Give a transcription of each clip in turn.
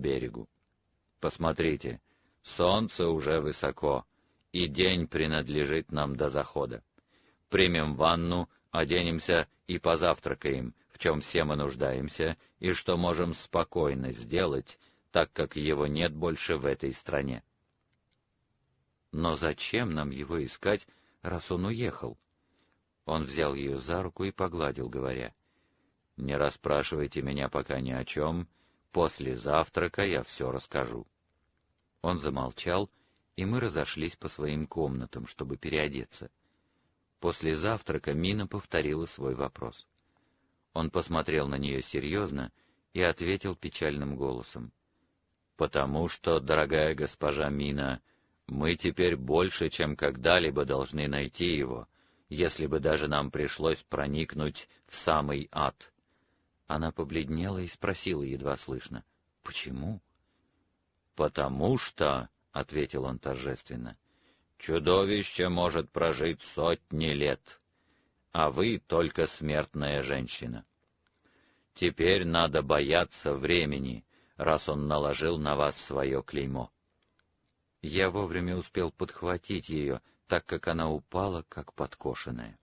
берегу. Посмотрите, солнце уже высоко, и день принадлежит нам до захода. Примем ванну, оденемся и позавтракаем, в чем все мы нуждаемся, и что можем спокойно сделать, так как его нет больше в этой стране. Но зачем нам его искать, раз он уехал? Он взял ее за руку и погладил, говоря: «Не расспрашивайте меня пока ни о чем, после завтрака я все расскажу». Он замолчал, и мы разошлись по своим комнатам, чтобы переодеться. После завтрака Мина повторила свой вопрос. Он посмотрел на нее серьезно и ответил печальным голосом: «Потому что, дорогая госпожа Мина, мы теперь больше, чем когда-либо должны найти его, если бы даже нам пришлось проникнуть в самый ад». Она побледнела и спросила едва слышно: «Почему?» «Потому что, — ответил он торжественно, — чудовище может прожить сотни лет, а вы только смертная женщина. Теперь надо бояться времени, раз он наложил на вас свое клеймо». Я вовремя успел подхватить ее, так как она упала, как подкошенная.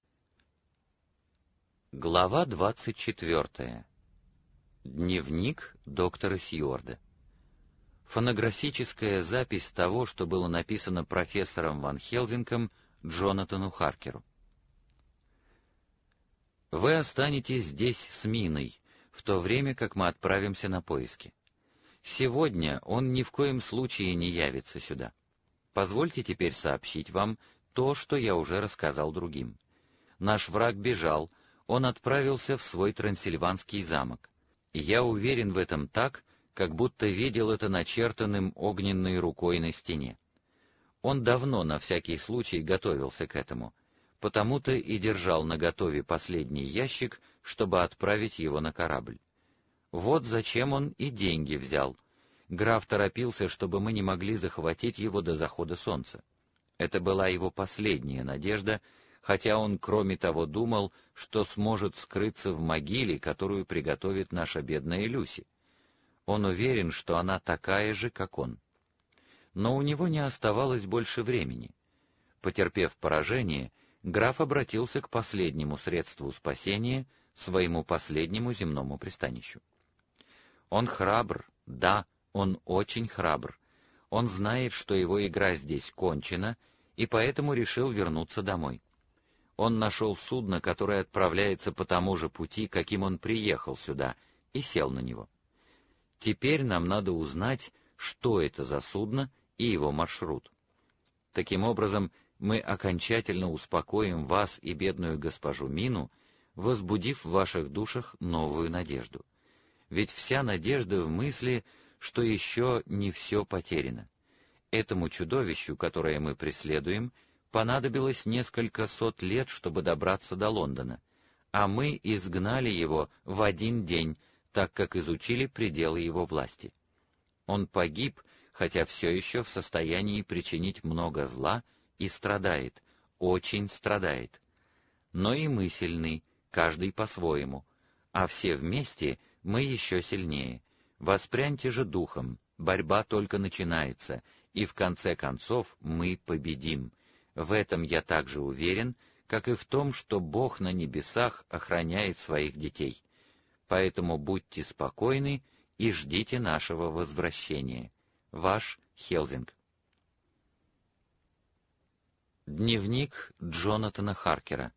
Глава 24. Дневник доктора Сьюарда. Фонографическая запись того, что было написано профессором Ван Хелзингом Джонатану Харкеру. Вы останетесь здесь с Миной, в то время как мы отправимся на поиски. Сегодня он ни в коем случае не явится сюда. Позвольте теперь сообщить вам то, что я уже рассказал другим. Наш враг бежал, он отправился в свой Трансильванский замок. И я уверен в этом так, как будто видел это начертанным огненной рукой на стене. Он давно на всякий случай готовился к этому, потому-то и держал наготове последний ящик, чтобы отправить его на корабль. Вот зачем он и деньги взял. Граф торопился, чтобы мы не могли захватить его до захода солнца. Это была его последняя надежда, хотя он, кроме того, думал, что сможет скрыться в могиле, которую приготовит наша бедная Люси. Он уверен, что она такая же, как он. Но у него не оставалось больше времени. Потерпев поражение, граф обратился к последнему средству спасения, своему последнему земному пристанищу. Он храбр, да, он очень храбр. Он знает, что его игра здесь кончена, и поэтому решил вернуться домой. Он нашел судно, которое отправляется по тому же пути, каким он приехал сюда, и сел на него. Теперь нам надо узнать, что это за судно и его маршрут. Таким образом, мы окончательно успокоим вас и бедную госпожу Мину, возбудив в ваших душах новую надежду. Ведь вся надежда в мысли, что еще не все потеряно. Этому чудовищу, которое мы преследуем, понадобилось несколько сот лет, чтобы добраться до Лондона, а мы изгнали его в один день, так как изучили пределы его власти. Он погиб, хотя все еще в состоянии причинить много зла, и страдает, очень страдает. Но и мы сильны, каждый по-своему, а все вместе мы еще сильнее. Воспряньте же духом, борьба только начинается, и в конце концов мы победим. В этом я также уверен, как и в том, что Бог на небесах охраняет своих детей. Поэтому будьте спокойны и ждите нашего возвращения. Ваш Хелзинг. Дневник Джонатана Харкера.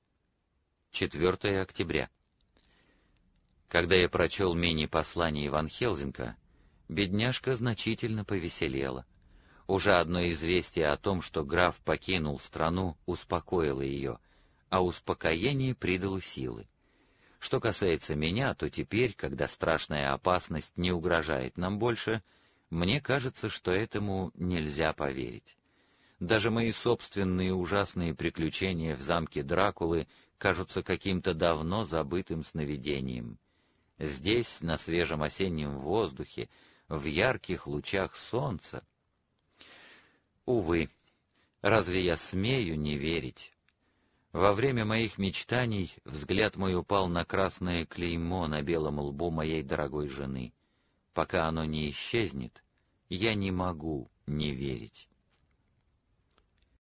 4 октября. Когда я прочел мини-послание Ван Хелзинга, бедняжка значительно повеселела. Уже одно известие о том, что граф покинул страну, успокоило ее, а успокоение придало силы. Что касается меня, то теперь, когда страшная опасность не угрожает нам больше, мне кажется, что этому нельзя поверить. Даже мои собственные ужасные приключения в замке Дракулы кажутся каким-то давно забытым сновидением. Здесь, на свежем осеннем воздухе, в ярких лучах солнца. Увы, разве я смею не верить? Во время моих мечтаний взгляд мой упал на красное клеймо на белом лбу моей дорогой жены. Пока оно не исчезнет, я не могу не верить.